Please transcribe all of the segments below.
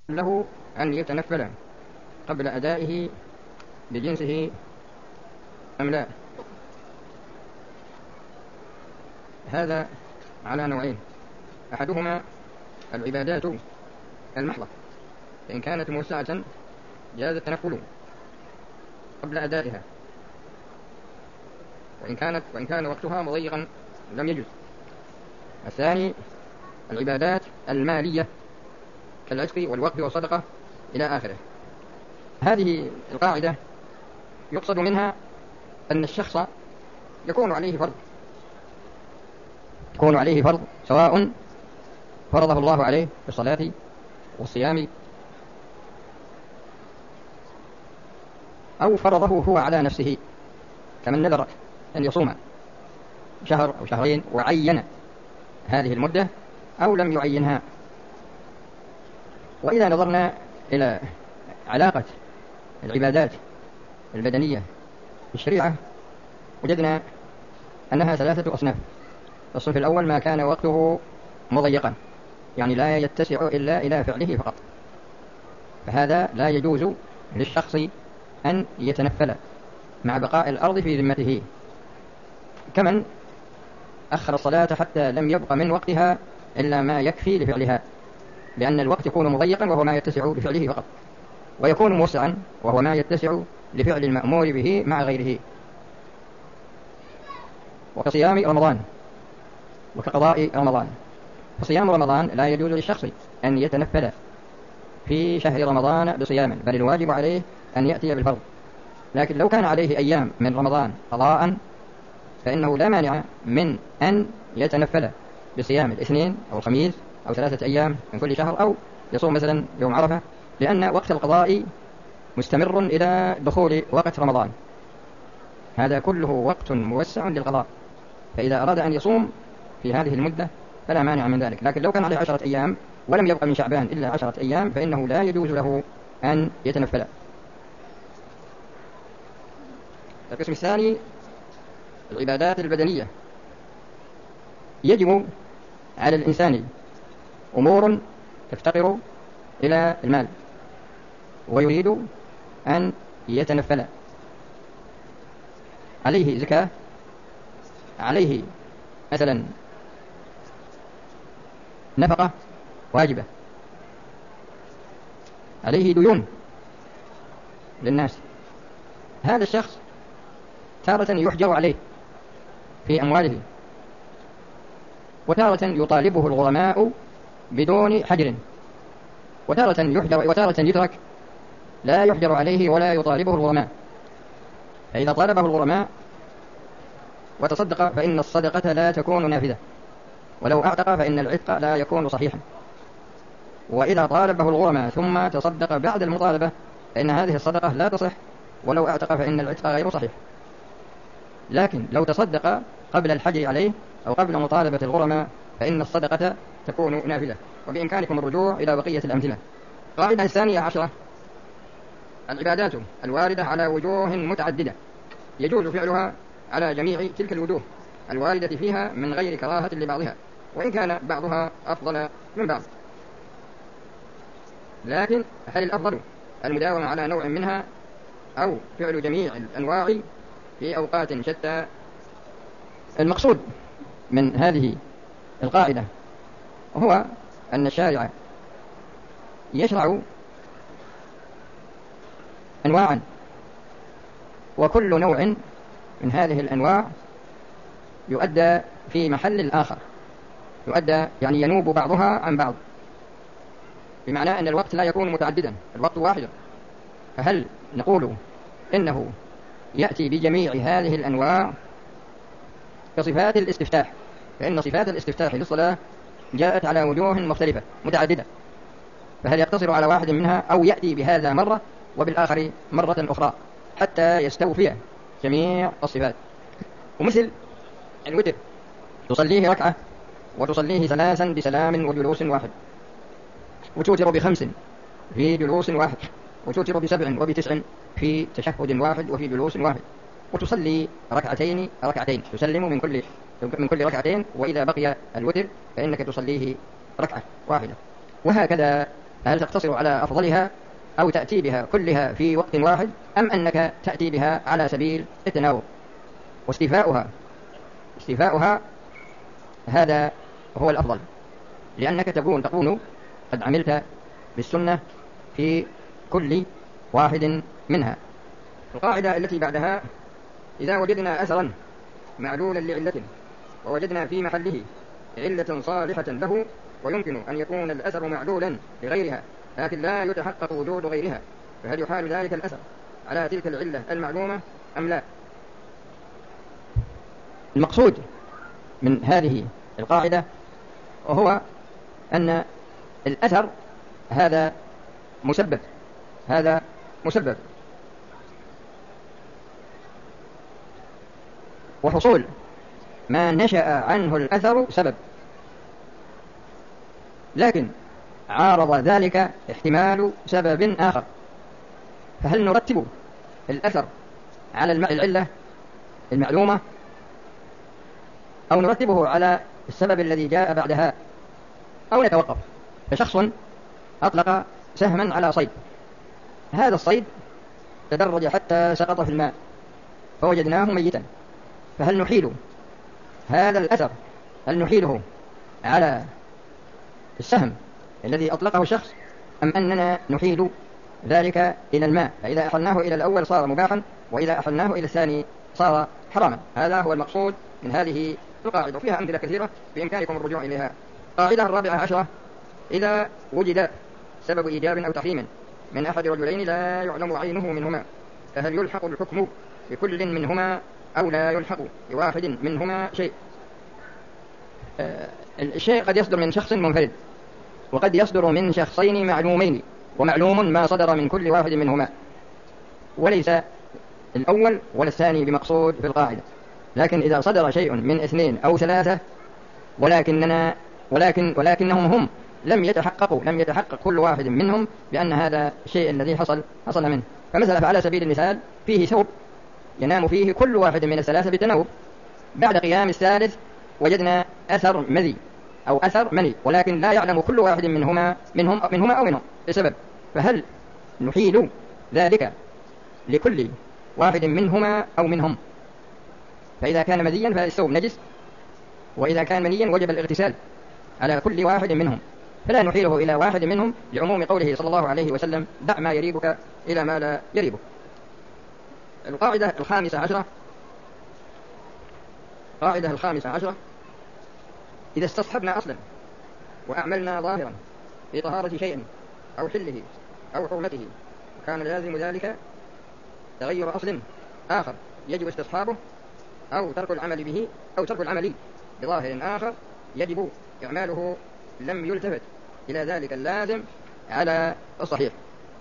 له أن يتنفل قبل أدائه بجنسه أم لا؟ هذا على نوعين: أحدهما العبادات المحضة، فإن كانت موسعة جاز التنفل قبل أدائها، وإن كان وقتها مضيقا لم يجز. الثاني العبادات المالية كالعتق والوقف والصدقة إلى آخره. هذه القاعدة يقصد منها أن الشخص يكون عليه فرض سواء فرضه الله عليه في الصلاة والصيام أو فرضه هو على نفسه، كمن نذر أن يصوم شهر أو شهرين وعين هذه المدة أو لم يعينها. وإذا نظرنا إلى علاقة العبادات البدنية بالشريعة وجدنا أنها 3 أصناف. الصنف الأول ما كان وقته مضيقا، يعني لا يتسع إلا إلى فعله فقط، فهذا لا يجوز للشخص أن يتنفل مع بقاء الأرض في ذمته، كمن أخر الصلاة حتى لم يبق من وقتها إلا ما يكفي لفعلها، لأن الوقت يكون مضيقا وهو ما يتسع لفعله فقط، ويكون موسعا وهو ما يتسع لفعل المأمور به مع غيره. وكصيام رمضان وكقضاء رمضان، فصيام رمضان لا يجوز للشخص أن يتنفل في شهر رمضان بصيام، بل الواجب عليه أن يأتي بالفرض. لكن لو كان عليه أيام من رمضان قضاء فإنه لا مانع من أن يتنفل بصيام الاثنين أو الخميس أو 3 أيام من كل شهر، أو يصوم مثلا يوم عرفة، لأن وقت القضاء مستمر إلى دخول وقت رمضان. هذا كله وقت موسع للقضاء، فإذا أراد أن يصوم في هذه المدة فلا مانع من ذلك. لكن لو كان عليه 10 أيام ولم يبقى من شعبان إلا 10 أيام فإنه لا يجوز له أن يتنفل. القسم الثاني العبادات البدنية. يجب على الإنسان أمور تفتقر إلى المال ويريد أن يتنفل: عليه زكاة، عليه مثلا نفقة واجبة، عليه ديون للناس. هذا الشخص تارة يحجر عليه في أمواله، وتارة يطالبه الغرماء بدون حجر، وتارة يترك لا يحجر عليه ولا يطالبه الغرماء. فإذا طالبه الغرماء وتصدق فإن الصدقة لا تكون نافذة، ولو أعتق فإن العتق لا يكون صحيحا. وإذا طالبه الغرماء ثم تصدق بعد المطالبة فإن هذه الصدقة لا تصح، ولو أعتق فإن العتق غير صحيح. لكن لو تصدق قبل الحجر عليه أو قبل مطالبة الغرماء فإن الصدقة تكون نافذة. وبإمكانكم الرجوع إلى بقية الأمثلة. القاعدة الثانية عشرة: العبادات الواردة على وجوه متعددة يجوز فعلها على جميع تلك الوجوه الواردة فيها من غير كراهة لبعضها، وإن كان بعضها أفضل من بعض. لكن هل الأفضل المداومة على نوع منها أو فعل جميع الأنواع في أوقات شتى؟ المقصود من هذه القاعدة هو أن الشارع يشرع أنواعا، وكل نوع من هذه الأنواع يؤدى في محل الآخر، يعني ينوب بعضها عن بعض، بمعنى أن الوقت لا يكون متعددا، الوقت واحد. فهل نقول إنه يأتي بجميع هذه الأنواع كصفات الاستفتاح؟ فإن صفات الاستفتاح للصلاة جاءت على وجوه مختلفة متعددة، فهل يقتصر على واحد منها أو يأتي بهذا مرة وبالآخر مرة أخرى حتى يستوفي جميع الصفات؟ ومثل الوتر تصليه ركعة وتصليه 3 بسلام وجلوس واحد، وتوتر ب5 في جلوس واحد، وتوتر ب7 وب9 في تشهد واحد وفي جلوس واحد، وتصلي ركعتين تسلم من كل ركعتين، وإذا بقي الوتر فإنك تصليه ركعة واحدة. وهكذا هل تقتصر على أفضلها أو تأتي بها كلها في وقت واحد، أم أنك تأتي بها على سبيل التناوب؟ واستيفاؤها هذا هو الأفضل، لأنك تكون قد عملت بالسنة في كل واحد منها. القاعدة التي بعدها: إذا وجدنا أثرا معلولا لعلة ووجدنا في محله علة صالحة له ويمكن أن يكون الأثر معلولا لغيرها لكن لا يتحقق وجود غيرها، فهل يحال ذلك الأثر على تلك العلة المعلومة أم لا؟ المقصود من هذه القاعدة وهو أن الأثر هذا مسبب وحصول ما نشأ عنه الأثر سبب، لكن عارض ذلك احتمال سبب آخر، فهل نرتب الأثر على العلة المعلومة أو نرتبه على السبب الذي جاء بعدها أو نتوقف؟ فشخص أطلق سهما على صيد، هذا الصيد تدرج حتى سقط في الماء فوجدناه ميتا، فهل نحيل هذا الأثر على السهم الذي أطلقه الشخص، أم أننا نحيل ذلك إلى الماء، فإذا أحلناه إلى الأول صار مباحا وإذا أحلناه إلى الثاني صار حراما؟ هذا هو المقصود من هذه القاعدة، وفيها أمثلة كثيرة بإمكانكم الرجوع إليها. القاعدة 14: إذا وجد سبب إيجاب أو تحريم من أحد رجلين لا يعلم عينه منهما، فهل يلحق الحكم بكل منهما أو لا يلحق بواحد منهما شيء؟ الشيء قد يصدر من شخص منفرد وقد يصدر من شخصين معلومين، ومعلوم ما صدر من كل واحد منهما، وليس الأول ولا الثاني بمقصود في القاعدة. لكن إذا صدر شيء من 2 أو 3 ولكنهم هم لم يتحقق كل واحد منهم بأن هذا الشيء الذي حصل منه، فمثلا فعلى سبيل المثال فيه ثوب ينام فيه كل واحد من ال3 بالتناوب، بعد قيام الثالث وجدنا أثر مذي أو أثر مني، ولكن لا يعلم كل واحد منهم بسبب، فهل نحيل ذلك لكل واحد منهما أو منهم؟ فإذا كان مذيا فالثوب نجس، وإذا كان منيا وجب الاغتسال على كل واحد منهم، فلا نحيله إلى واحد منهم لعموم قوله صلى الله عليه وسلم: دع ما يريبك إلى ما لا يريبك. القاعدة 15: إذا استصحبنا أصلا وأعملنا ظاهرا في طهارة شيء أو حله أو حرمته وكان لازم ذلك تغير أصل آخر يجب استصحابه أو ترك العمل بظاهر آخر يجب إعماله، لم يلتفت إلى ذلك اللازم على الصحيح.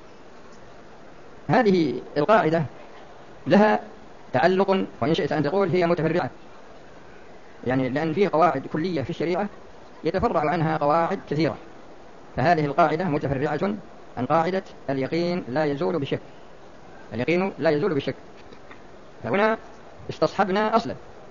هذه القاعدة لها تعلق، وإن شئت أن تقول هي متفرعة، يعني لأن فيه قواعد كلية في الشريعة يتفرع عنها قواعد كثيرة، فهذه القاعدة متفرعة عن قاعدة اليقين لا يزول بشك. فهنا استصحبنا أصلا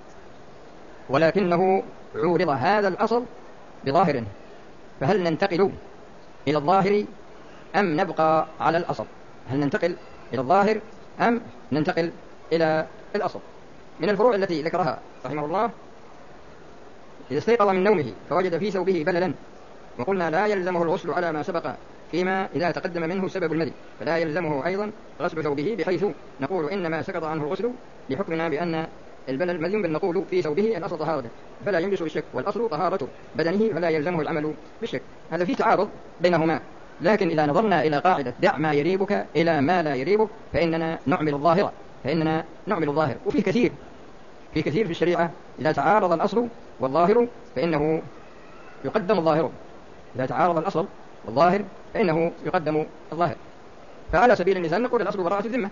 ولكنه عورض هذا الأصل بظاهر، فهل ننتقل إلى الظاهر أم نبقى على الأصل؟ هل ننتقل إلى الظاهر أم ننتقل إلى الأصل؟ من الفروع التي ذكرها رحمه الله: إذا استيقظ من نومه فوجد في ثوبه بللا، وقلنا لا يلزمه الغسل على ما سبق فيما إذا تقدم منه سبب المذي، فلا يلزمه أيضا غسل ثوبه، بحيث نقول إنما سقط عنه الغسل لحكمنا بأن البلل مذي، بل نقول في ثوبه الأصل طهارته فلا ينجس بالشك، والأصل طهارة بدنه فلا يلزمه العمل بالشك. هذا في تعارض بينهما، لكن إذا نظرنا إلى قاعدة دع ما يريبك إلى ما لا يريبك فإننا نعمل الظاهر. وفي كثير في الشريعة إذا تعارض الأصل والظاهر فإنه يقدم الظاهر، إذا تعارض الأصل والظاهر فإنه يقدم الظاهر. فعلى سبيل المثال نقول الأصل براءة الذمة،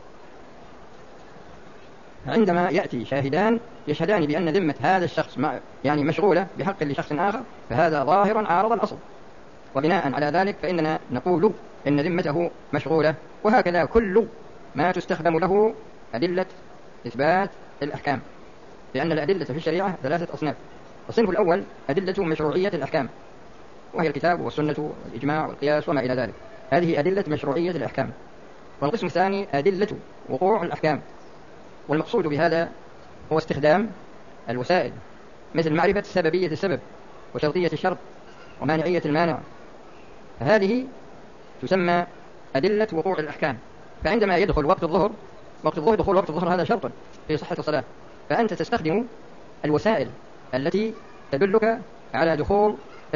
عندما يأتي شاهدان يشهدان بأن ذمة هذا الشخص يعني مشغولة بحق لشخص آخر، فهذا ظاهر عارض الأصل، وبناء على ذلك فإننا نقول إن ذمته مشغولة. وهكذا كل ما تستخدم له أدلة إثبات الأحكام، لأن الأدلة في الشريعة 3 أصناف. الصنف الأول أدلة مشروعية الأحكام، وهي الكتاب والسنة والإجماع والقياس وما إلى ذلك. هذه أدلة مشروعية الأحكام. والقسم الثاني أدلة وقوع الأحكام، والمقصود بهذا هو استخدام الوسائل، مثل معرفة سببية السبب وشرطية الشرط ومانعية المانع، فهذه تسمى أدلة وقوع الأحكام. فعندما يدخل وقت الظهر دخول وقت الظهر هذا شرط في صحة الصلاة، فأنت تستخدم الوسائل التي تدلك على دخول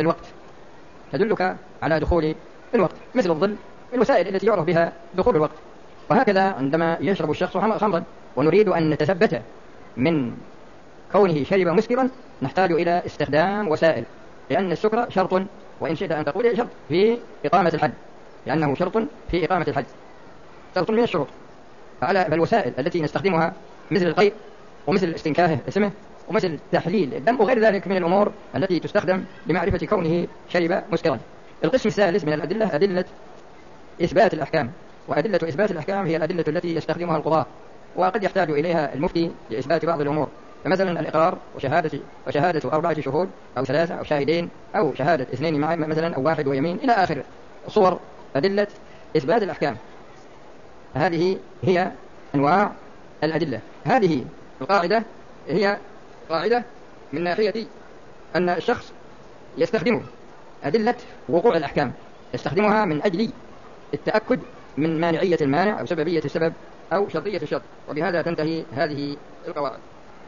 الوقت، مثل الظل، الوسائل التي يعرف بها دخول الوقت. وهكذا عندما يشرب الشخص خمرا ونريد أن نتثبت من كونه شرب مسكرا، نحتاج إلى استخدام وسائل، لأن السكر شرط، وإن شئت أن تقول شرط في إقامة الحد، لأنه شرط في إقامة الحد، شرط من الشروط. فالوسائل التي نستخدمها مثل القيء ومثل استنكاه اسمه ومثل تحليل الدم وغير ذلك من الأمور التي تستخدم لمعرفة كونه شرب مسكرا. القسم الثالث من الأدلة أدلة إثبات الأحكام. وأدلة إثبات الأحكام هي الأدلة التي يستخدمها القضاء، وقد يحتاج إليها المفتي لإثبات بعض الأمور، فمثلا الإقرار وشهادة 4 شهود أو 3 أو شاهدين أو شهادة 2 معا مثلا أو 1 ويمين إلى آخر صور أدلة إثبات الأحكام. هذه هي أنواع الأدلة. هذه القاعدة هي قاعدة من ناحية أن الشخص يستخدم أدلة وقوع الأحكام، يستخدمها من أجل التأكد من مانعية المانع أو سببية السبب أو شرطية الشرط. وبهذا تنتهي هذه القواعد.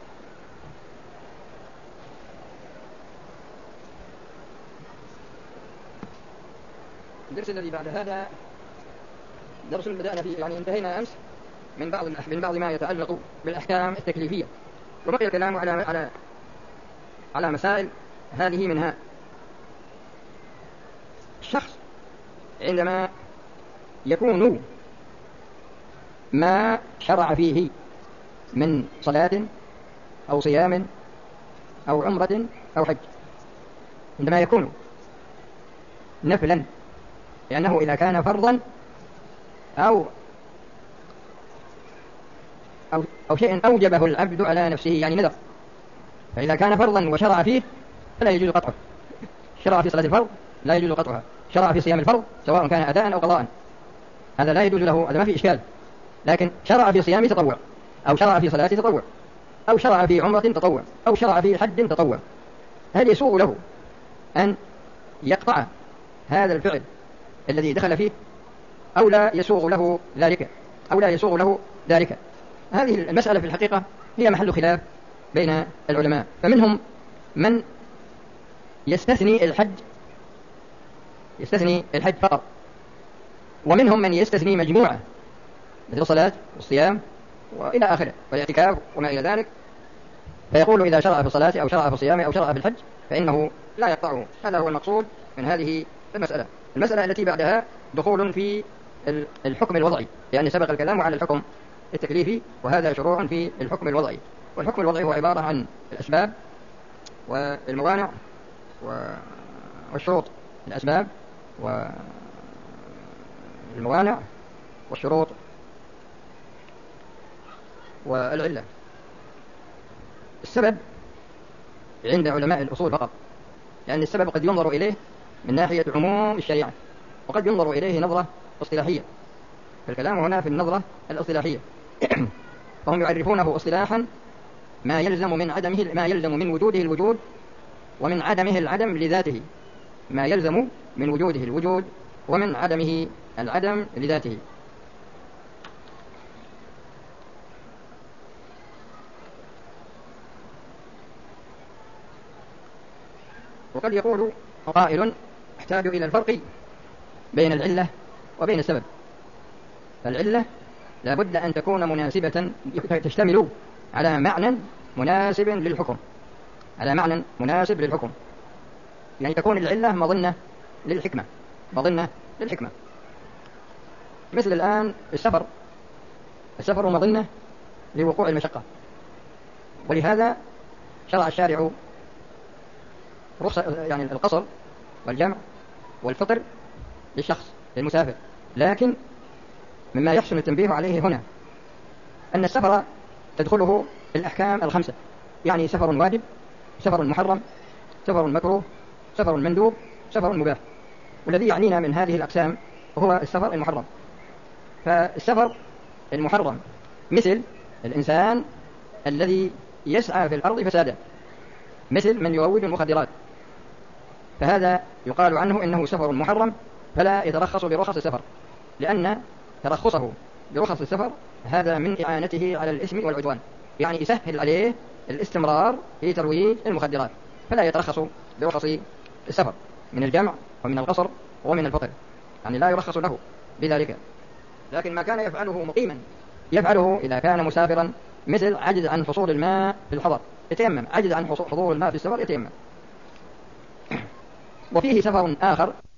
الدرس الذي بعد هذا درس بدأنا فيه، يعني انتهينا أمس من بعض ما يتعلق بالأحكام التكليفية، وبقي الكلام على مسائل. هذه منها: الشخص عندما يكون ما شرع فيه من صلاة أو صيام أو عمرة أو حج، عندما يكون نفلا، لأنه إذا كان فرضا أو شيء أوجبه العبد على نفسه، يعني نذر، فإذا كان فرضا وشرع فيه فلا يجوز قطعه. شرع في صلاة الفرض لا يجوز قطعها، شرع في صيام الفرض سواء كان أداء أو قضاء، هذا لا يجوز له، هذا ما في إشكال. لكن شرع في صيام تطوع، أو شرع في صلاة تطوع، أو شرع في عمرة تطوع، أو شرع في حج تطوع، هل يسوغ له أن يقطع هذا الفعل الذي دخل فيه أو لا يسوغ له ذلك؟ هذه المسألة في الحقيقة هي محل خلاف بين العلماء. فمنهم من يستثني الحج فقط، ومنهم من يستثني مجموعة مثل الصلاة والصيام وإلى آخره والاعتكاف وما إلى ذلك، فيقول إذا شرع في الصلاة أو شرع في الصيام أو شرع في الحج فإنه لا يقطعه. هذا هو المقصود من هذه المسألة. المسألة التي بعدها دخول في الحكم الوضعي، يعني سبق الكلام على الحكم التكليفي، وهذا شروع في الحكم الوضعي. والحكم الوضعي هو عبارة عن الأسباب والموانع والشروط. الأسباب والموانع والشروط والعلة. السبب عند علماء الأصول فقط، لأن السبب قد ينظر إليه من ناحية عموم الشريعة، وقد ينظر إليه نظرة اصطلاحية، فالكلام هنا في النظرة الاصطلاحية. فهم يعرفونه اصطلاحا ما يلزم من وجوده الوجود ومن عدمه العدم لذاته، ما يلزم من وجوده الوجود ومن عدمه العدم لذاته. وقد يقول قائل احتاج إلى الفرق بين العلة وبين السبب. فالعلة لا بد أن تكون مناسبة، تشتمل على معنى مناسب للحكم، يعني تكون العلة مظنة للحكمة. مثل الآن السفر مظنة لوقوع المشقة، ولهذا شرع الشارع رخصة، يعني القصر والجمع والفطر للشخص للمسافر. لكن مما يحسن التنبيه عليه هنا أن السفر تدخله الأحكام 5، يعني سفر واجب، سفر محرم، سفر مكروه، سفر مندوب، سفر مباح. والذي يعنينا من هذه الأقسام هو السفر المحرم. فالسفر المحرم مثل الإنسان الذي يسعى في الأرض فسادا، مثل من يروج المخدرات، فهذا يقال عنه إنه سفر محرم، فلا يترخص برخص السفر، لأن ترخصه برخص السفر هذا من إعانته على الإثم والعدوان، يعني يسهل عليه الاستمرار في ترويج المخدرات، فلا يترخص برخص السفر من الجمع ومن القصر ومن الفطر، يعني لا يرخص له بذلك. لكن ما كان يفعله مقيما يفعله إذا كان مسافرا، مثل عجز عن حصول الماء في الحضر يتيمم، عجز عن حصول الماء في السفر يتيمم. وفيه سفر آخر